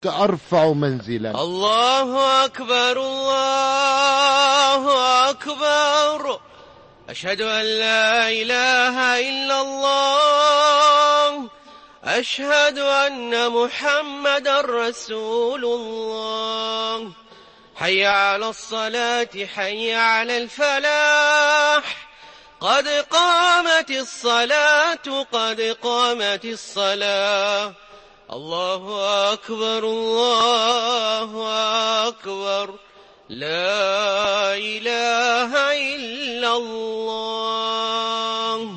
أرفع منزلا. الله أكبر الله أكبر، أشهد أن لا إله إلا الله، أشهد أن محمدا رسول الله. حي على الصلاة حي على الفلاح، قد قامت الصلاة قد قامت الصلاة. الله أكبر الله أكبر، لا إله إلا الله.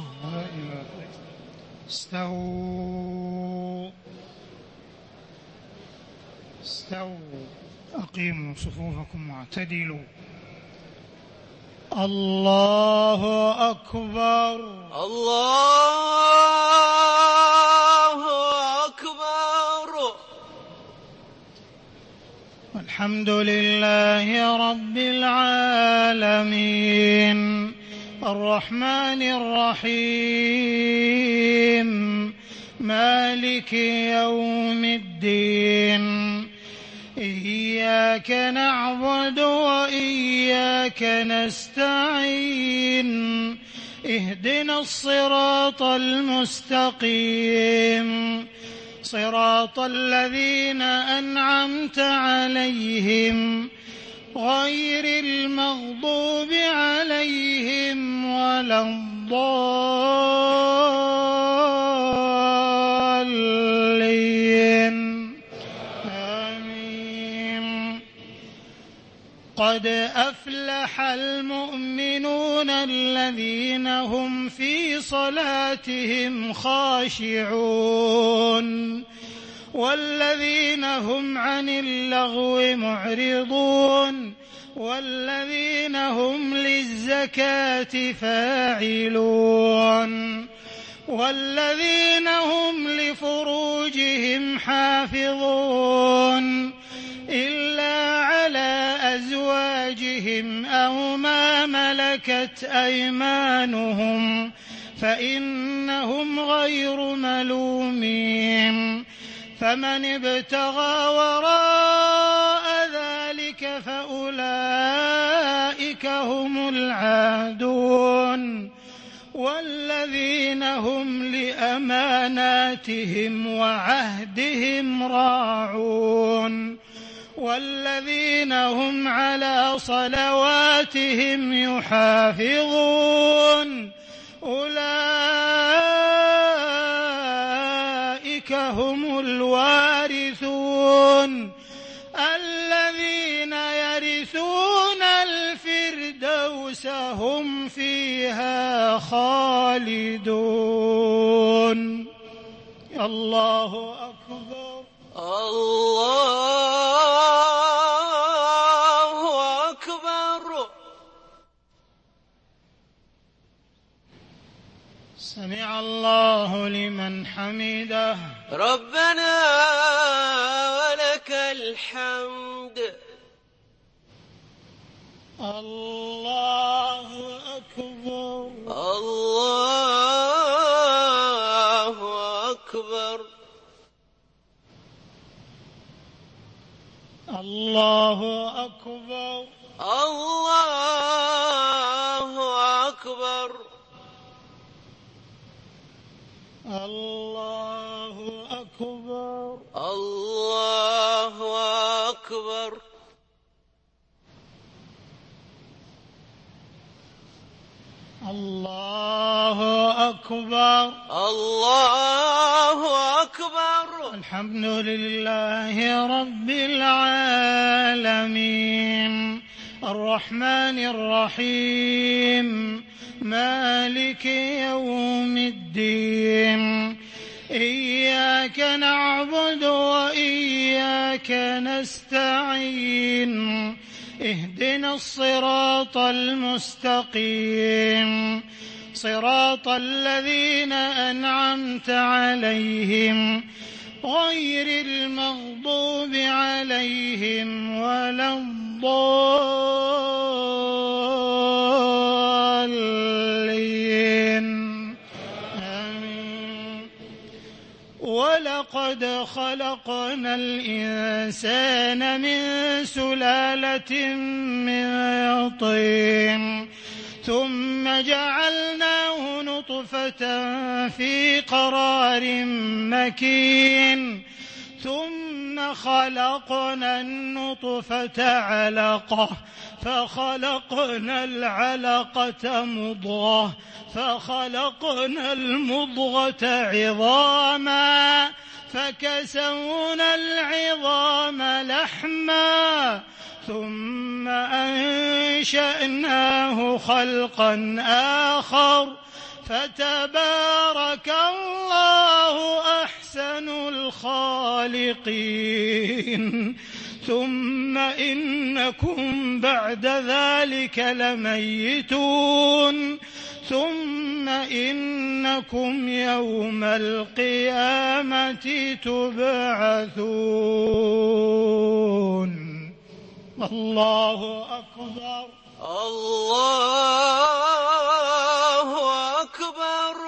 استووا أقيموا صفوفكم واعتدلوا. الله أكبر الله أكبر. الحمد لله رب العالمين، الرحمن الرحيم، مالك يوم الدين. إياك نعبد وإياك نستعين، اهدنا الصراط المستقيم، صراط الذين أنعمت عليهم غير المغضوب عليهم ولا الضالين. آمين. قد أفلح المؤمنون الذين هم في صلاتهم خاشعون، والذين هم عن اللغو معرضون، والذين هم للزكاة فاعلون، والذين هم لفروجهم حافظون إلا على أزواجهم أو ما ملكت أيمانهم فإنهم غير ملومين. فمن ابتغى وراء ذلك فأولئك هم العادون، والذين هم لأماناتهم وعهدهم راعون، والذين هم على صلواتهم يحافظون، أولئك هم الوارثون الذين يرثون الفردوس هم فيها خالدون. الله أكبر الله أكبر. سمع الله لمن حمده. ربنا ولك الحمد. الله أكبر الله أكبر. الله أكبر الله أكبر. الله أكبر الله أكبر. الله أكبر الله أكبر. الحمد لله رب العالمين، الرحمن الرحيم، مالك يوم الدين. إياك نعبد وإياك نستعين، اهدنا الصراط المستقيم، صراط الذين أنعمت عليهم غير المغضوب عليهم ولا الضالين. آمين. ولقد ولقد خلقنا الإنسان من سلالة من طين ثم جعلناه نطفة في قرار مكين ثم خلقنا النطفة علقة فخلقنا العلقة مضغة فخلقنا المضغة عظاما فكسونا العظام لحما ثم أنشأناه خلقا آخر فتبارك الله أحسن الخالقين ثم إنكم بعد ذلك لميتون ثم إنكم يوم القيامة تبعثون. الله أكبر. الله أكبر.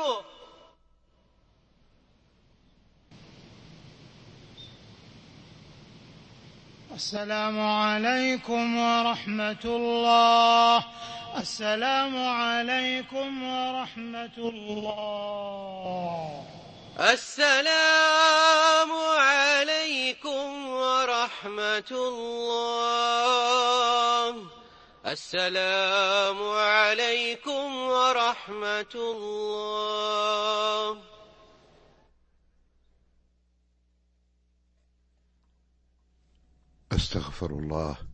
السلام عليكم ورحمة الله. السلام عليكم ورحمة الله. السلام عليكم ورحمة الله. السلام عليكم ورحمة الله. أستغفر الله